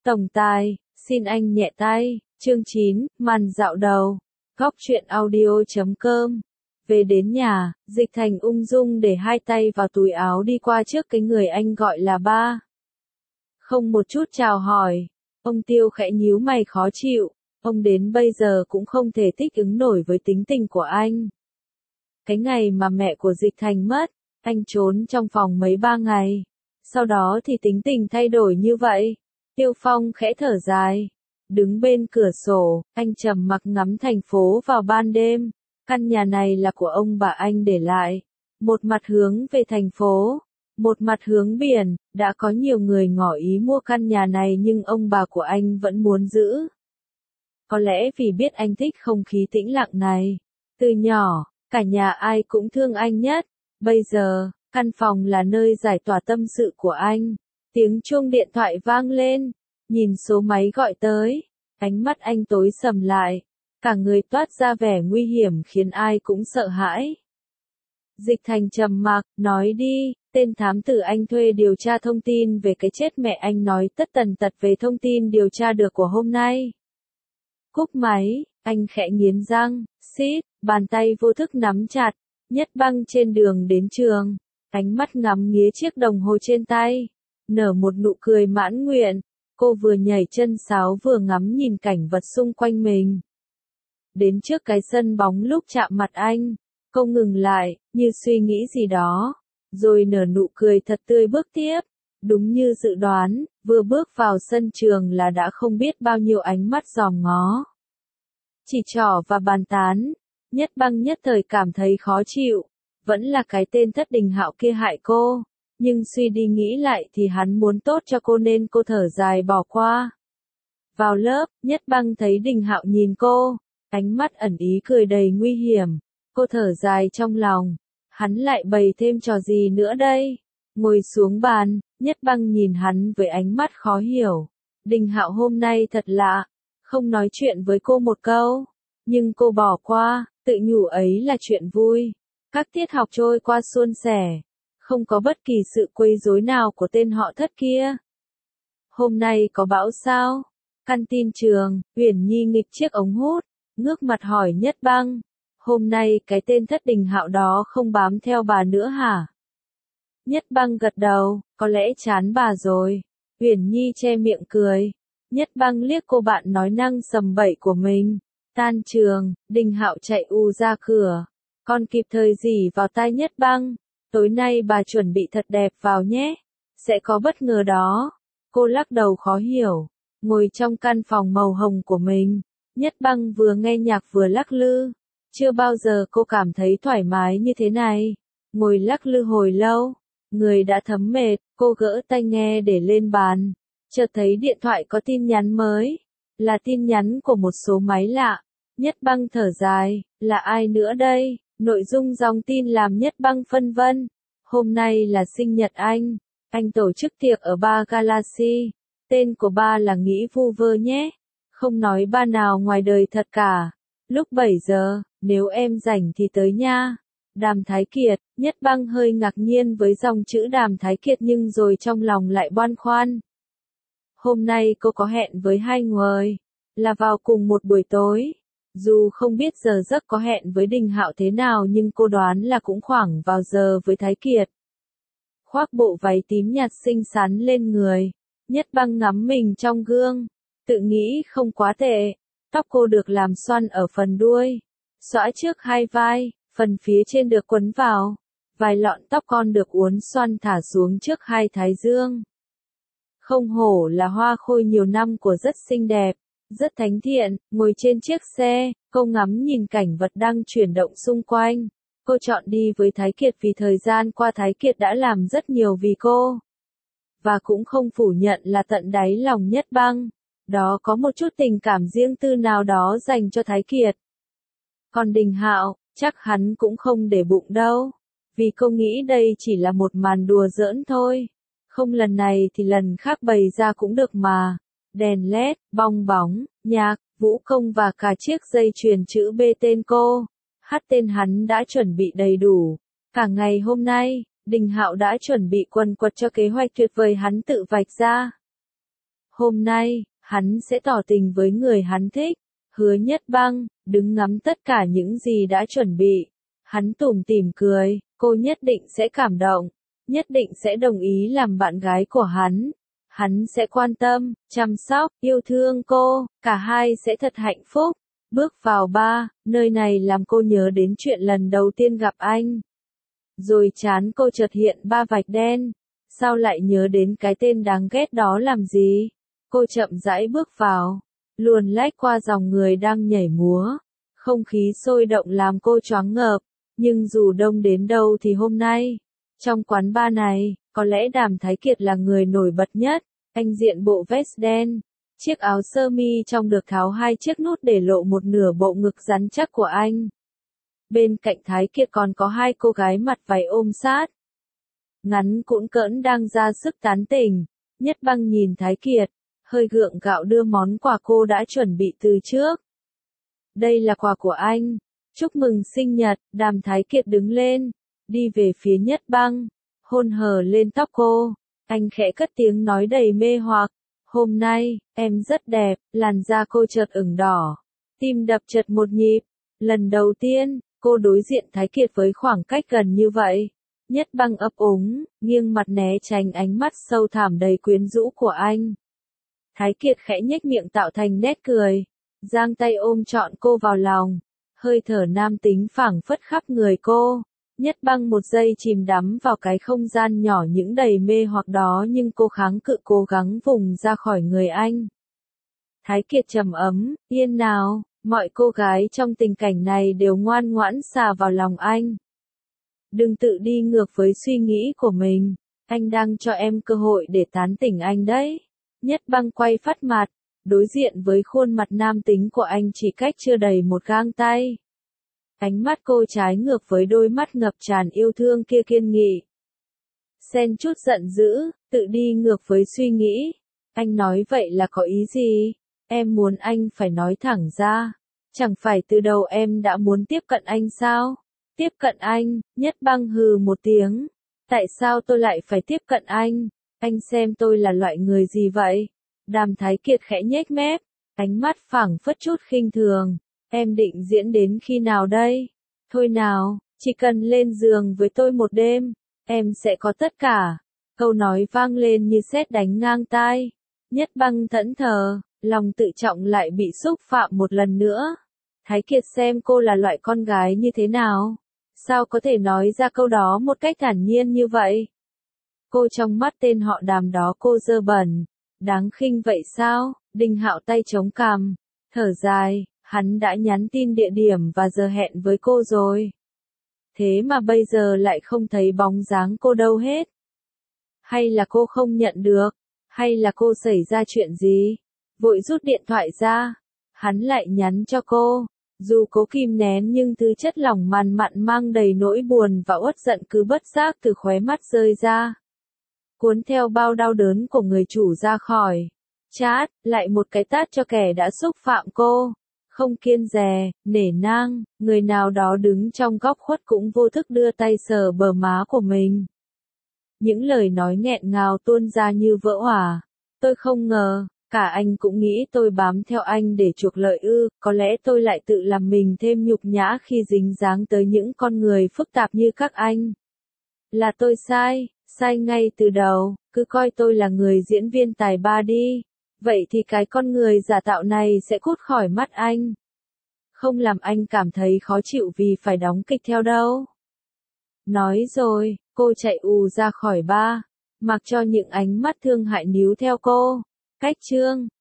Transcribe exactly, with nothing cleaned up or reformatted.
Tổng tài, xin anh nhẹ tay. Chương chín, màn dạo đầu. Góc truyện audio chấm com. Về đến nhà, Dịch Thành ung dung để hai tay vào túi áo đi qua trước cái người anh gọi là ba. Không một chút chào hỏi. Ông Tiêu khẽ nhíu mày khó chịu. Ông đến bây giờ cũng không thể thích ứng nổi với tính tình của anh. Cái ngày mà mẹ của Dịch Thành mất, anh trốn trong phòng mấy ba ngày. Sau đó thì tính tình thay đổi như vậy. Tiêu Phong khẽ thở dài. Đứng bên cửa sổ, anh trầm mặc ngắm thành phố vào ban đêm. Căn nhà này là của ông bà anh để lại. Một mặt hướng về thành phố, một mặt hướng biển. Đã có nhiều người ngỏ ý mua căn nhà này nhưng ông bà của anh vẫn muốn giữ. Có lẽ vì biết anh thích không khí tĩnh lặng này. Từ nhỏ, cả nhà ai cũng thương anh nhất. Bây giờ, căn phòng là nơi giải tỏa tâm sự của anh. Tiếng chuông điện thoại vang lên. Nhìn số máy gọi tới. Ánh mắt anh tối sầm lại. Cả người toát ra vẻ nguy hiểm khiến ai cũng sợ hãi. Dịch Thành trầm mặc, nói đi, tên thám tử anh thuê điều tra thông tin về cái chết mẹ anh nói tất tần tật về thông tin điều tra được của hôm nay. Cúp máy, anh khẽ nghiến răng, xít, bàn tay vô thức nắm chặt, Nhất Băng trên đường đến trường, ánh mắt ngắm nghía chiếc đồng hồ trên tay, nở một nụ cười mãn nguyện, cô vừa nhảy chân sáo vừa ngắm nhìn cảnh vật xung quanh mình. Đến trước cái sân bóng lúc chạm mặt anh, cô ngừng lại, như suy nghĩ gì đó, rồi nở nụ cười thật tươi bước tiếp. Đúng như dự đoán, vừa bước vào sân trường là đã không biết bao nhiêu ánh mắt dòm ngó. Chỉ trỏ và bàn tán, Nhất Băng nhất thời cảm thấy khó chịu, vẫn là cái tên Thất Đình Hạo kia hại cô, nhưng suy đi nghĩ lại thì hắn muốn tốt cho cô nên cô thở dài bỏ qua. Vào lớp, Nhất Băng thấy Đình Hạo nhìn cô, ánh mắt ẩn ý cười đầy nguy hiểm, cô thở dài trong lòng, hắn lại bày thêm trò gì nữa đây? Ngồi xuống bàn, Nhất Băng nhìn hắn với ánh mắt khó hiểu. Đình Hạo hôm nay thật lạ, không nói chuyện với cô một câu, nhưng cô bỏ qua, tự nhủ ấy là chuyện vui. Các tiết học trôi qua suôn sẻ, không có bất kỳ sự quấy rối nào của tên họ Thất kia. Hôm nay có bão sao? Căn tin trường, Uyển Nhi nghịch chiếc ống hút, ngước mặt hỏi Nhất Băng. Hôm nay cái tên Thất Đình Hạo đó không bám theo bà nữa hả? Nhất Băng gật đầu, có lẽ chán bà rồi. Uyển Nhi che miệng cười. Nhất Băng liếc cô bạn nói năng sầm bậy của mình. Tan trường, Đình Hạo chạy ù ra cửa. Con kịp thời rỉ vào tai Nhất Băng. Tối nay bà chuẩn bị thật đẹp vào nhé. Sẽ có bất ngờ đó. Cô lắc đầu khó hiểu. Ngồi trong căn phòng màu hồng của mình. Nhất Băng vừa nghe nhạc vừa lắc lư. Chưa bao giờ cô cảm thấy thoải mái như thế này. Ngồi lắc lư hồi lâu. Người đã thấm mệt, cô gỡ tai nghe để lên bàn. Chợt thấy điện thoại có tin nhắn mới. Là tin nhắn của một số máy lạ. Nhất Băng thở dài, là ai nữa đây? Nội dung dòng tin làm Nhất Băng phân vân. Hôm nay là sinh nhật anh. Anh tổ chức tiệc ở bar Galaxy. Tên của ba là Nghĩ Vu Vơ nhé. Không nói ba nào ngoài đời thật cả. Lúc bảy giờ, nếu em rảnh thì tới nha. Đàm Thái Kiệt. Nhất Băng hơi ngạc nhiên với dòng chữ Đàm Thái Kiệt nhưng rồi trong lòng lại băn khoăn. Hôm nay cô có hẹn với hai người, là vào cùng một buổi tối. Dù không biết giờ giấc có hẹn với Đình Hạo thế nào nhưng cô đoán là cũng khoảng vào giờ với Thái Kiệt. Khoác bộ váy tím nhạt xinh xắn lên người, Nhất Băng ngắm mình trong gương, tự nghĩ không quá tệ. Tóc cô được làm xoăn ở phần đuôi, xõa trước hai vai. Phần phía trên được quấn vào, vài lọn tóc con được uốn xoăn thả xuống trước hai thái dương. Không hổ là hoa khôi nhiều năm của rất xinh đẹp, rất thánh thiện, ngồi trên chiếc xe, cô ngắm nhìn cảnh vật đang chuyển động xung quanh. Cô chọn đi với Thái Kiệt vì thời gian qua Thái Kiệt đã làm rất nhiều vì cô. Và cũng không phủ nhận là tận đáy lòng Nhất Băng, đó có một chút tình cảm riêng tư nào đó dành cho Thái Kiệt. Còn Đình Hạo, chắc hắn cũng không để bụng đâu, vì cô nghĩ đây chỉ là một màn đùa giỡn thôi. Không lần này thì lần khác bày ra cũng được mà. Đèn led, bong bóng, nhạc, vũ công và cả chiếc dây chuyền chữ B tên cô, hát tên hắn đã chuẩn bị đầy đủ. Cả ngày hôm nay, Đình Hạo đã chuẩn bị quần quật cho kế hoạch tuyệt vời hắn tự vạch ra. Hôm nay, hắn sẽ tỏ tình với người hắn thích. Hứa Nhất Băng, đứng ngắm tất cả những gì đã chuẩn bị. Hắn tủm tỉm cười, cô nhất định sẽ cảm động, nhất định sẽ đồng ý làm bạn gái của hắn. Hắn sẽ quan tâm, chăm sóc, yêu thương cô, cả hai sẽ thật hạnh phúc. Bước vào ba, nơi này làm cô nhớ đến chuyện lần đầu tiên gặp anh. Rồi trán cô chợt hiện ba vạch đen. Sao lại nhớ đến cái tên đáng ghét đó làm gì? Cô chậm rãi bước vào, luồn lách qua dòng người đang nhảy múa. Không khí sôi động làm cô choáng ngợp, nhưng dù đông đến đâu thì hôm nay, trong quán bar này, có lẽ Đàm Thái Kiệt là người nổi bật nhất. Anh diện bộ vest đen, chiếc áo sơ mi trong được tháo hai chiếc nút để lộ một nửa bộ ngực rắn chắc của anh. Bên cạnh Thái Kiệt còn có hai cô gái mặt váy ôm sát. Ngắn cũn cỡn đang ra sức tán tỉnh. Nhất Băng nhìn Thái Kiệt, hơi gượng gạo đưa món quà cô đã chuẩn bị từ trước. Đây là quà của anh. Chúc mừng sinh nhật. Đàm Thái Kiệt đứng lên, đi về phía Nhất Băng, hôn hờ lên tóc cô. Anh khẽ cất tiếng nói đầy mê hoặc. Hôm nay, em rất đẹp. Làn da cô chợt ửng đỏ, tim đập chợt một nhịp. Lần đầu tiên, cô đối diện Thái Kiệt với khoảng cách gần như vậy. Nhất Băng ấp úng, nghiêng mặt né tránh ánh mắt sâu thẳm đầy quyến rũ của anh. Thái Kiệt khẽ nhếch miệng tạo thành nét cười, giang tay ôm trọn cô vào lòng, hơi thở nam tính phảng phất khắp người cô. Nhất Băng một giây chìm đắm vào cái không gian nhỏ những đầy mê hoặc đó, nhưng cô kháng cự cố gắng vùng ra khỏi người anh. Thái Kiệt trầm ấm, yên nào, mọi cô gái trong tình cảnh này đều ngoan ngoãn xà vào lòng anh. Đừng tự đi ngược với suy nghĩ của mình, anh đang cho em cơ hội để tán tỉnh anh đấy. Nhất Băng quay phát mặt, đối diện với khuôn mặt nam tính của anh chỉ cách chưa đầy một gang tay. Ánh mắt cô trái ngược với đôi mắt ngập tràn yêu thương kia kiên nghị. Xen chút giận dữ, tự đi ngược với suy nghĩ. Anh nói vậy là có ý gì? Em muốn anh phải nói thẳng ra. Chẳng phải từ đầu em đã muốn tiếp cận anh sao? Tiếp cận anh. Nhất Băng hừ một tiếng. Tại sao tôi lại phải tiếp cận anh? Anh xem tôi là loại người gì vậy? Đàm Thái Kiệt khẽ nhếch mép, ánh mắt phảng phất chút khinh thường. Em định diễn đến khi nào đây? Thôi nào, chỉ cần lên giường với tôi một đêm, em sẽ có tất cả. Câu nói vang lên như sét đánh ngang tai. Nhất Băng thẫn thờ, lòng tự trọng lại bị xúc phạm một lần nữa. Thái Kiệt xem cô là loại con gái như thế nào? Sao có thể nói ra câu đó một cách thản nhiên như vậy? Cô trong mắt tên họ Đàm đó cô dơ bẩn, đáng khinh vậy sao? Đinh Hạo tay chống cằm, thở dài, hắn đã nhắn tin địa điểm và giờ hẹn với cô rồi. Thế mà bây giờ lại không thấy bóng dáng cô đâu hết. Hay là cô không nhận được? Hay là cô xảy ra chuyện gì? Vội rút điện thoại ra, hắn lại nhắn cho cô. Dù cố kìm nén nhưng thứ chất lỏng màn mặn mang đầy nỗi buồn và uất giận cứ bất giác từ khóe mắt rơi ra. Cuốn theo bao đau đớn của người chủ ra khỏi chat, lại một cái tát cho kẻ đã xúc phạm cô. Không kiêng dè, nể nang, người nào đó đứng trong góc khuất cũng vô thức đưa tay sờ bờ má của mình. Những lời nói nghẹn ngào tuôn ra như vỡ òa. Tôi không ngờ, cả anh cũng nghĩ tôi bám theo anh để chuộc lợi ư, có lẽ tôi lại tự làm mình thêm nhục nhã khi dính dáng tới những con người phức tạp như các anh. Là tôi sai, sai ngay từ đầu, cứ coi tôi là người diễn viên tài ba đi. Vậy thì cái con người giả tạo này sẽ cút khỏi mắt anh. Không làm anh cảm thấy khó chịu vì phải đóng kịch theo đâu. Nói rồi, cô chạy ù ra khỏi bar, mặc cho những ánh mắt thương hại níu theo cô. Cách chương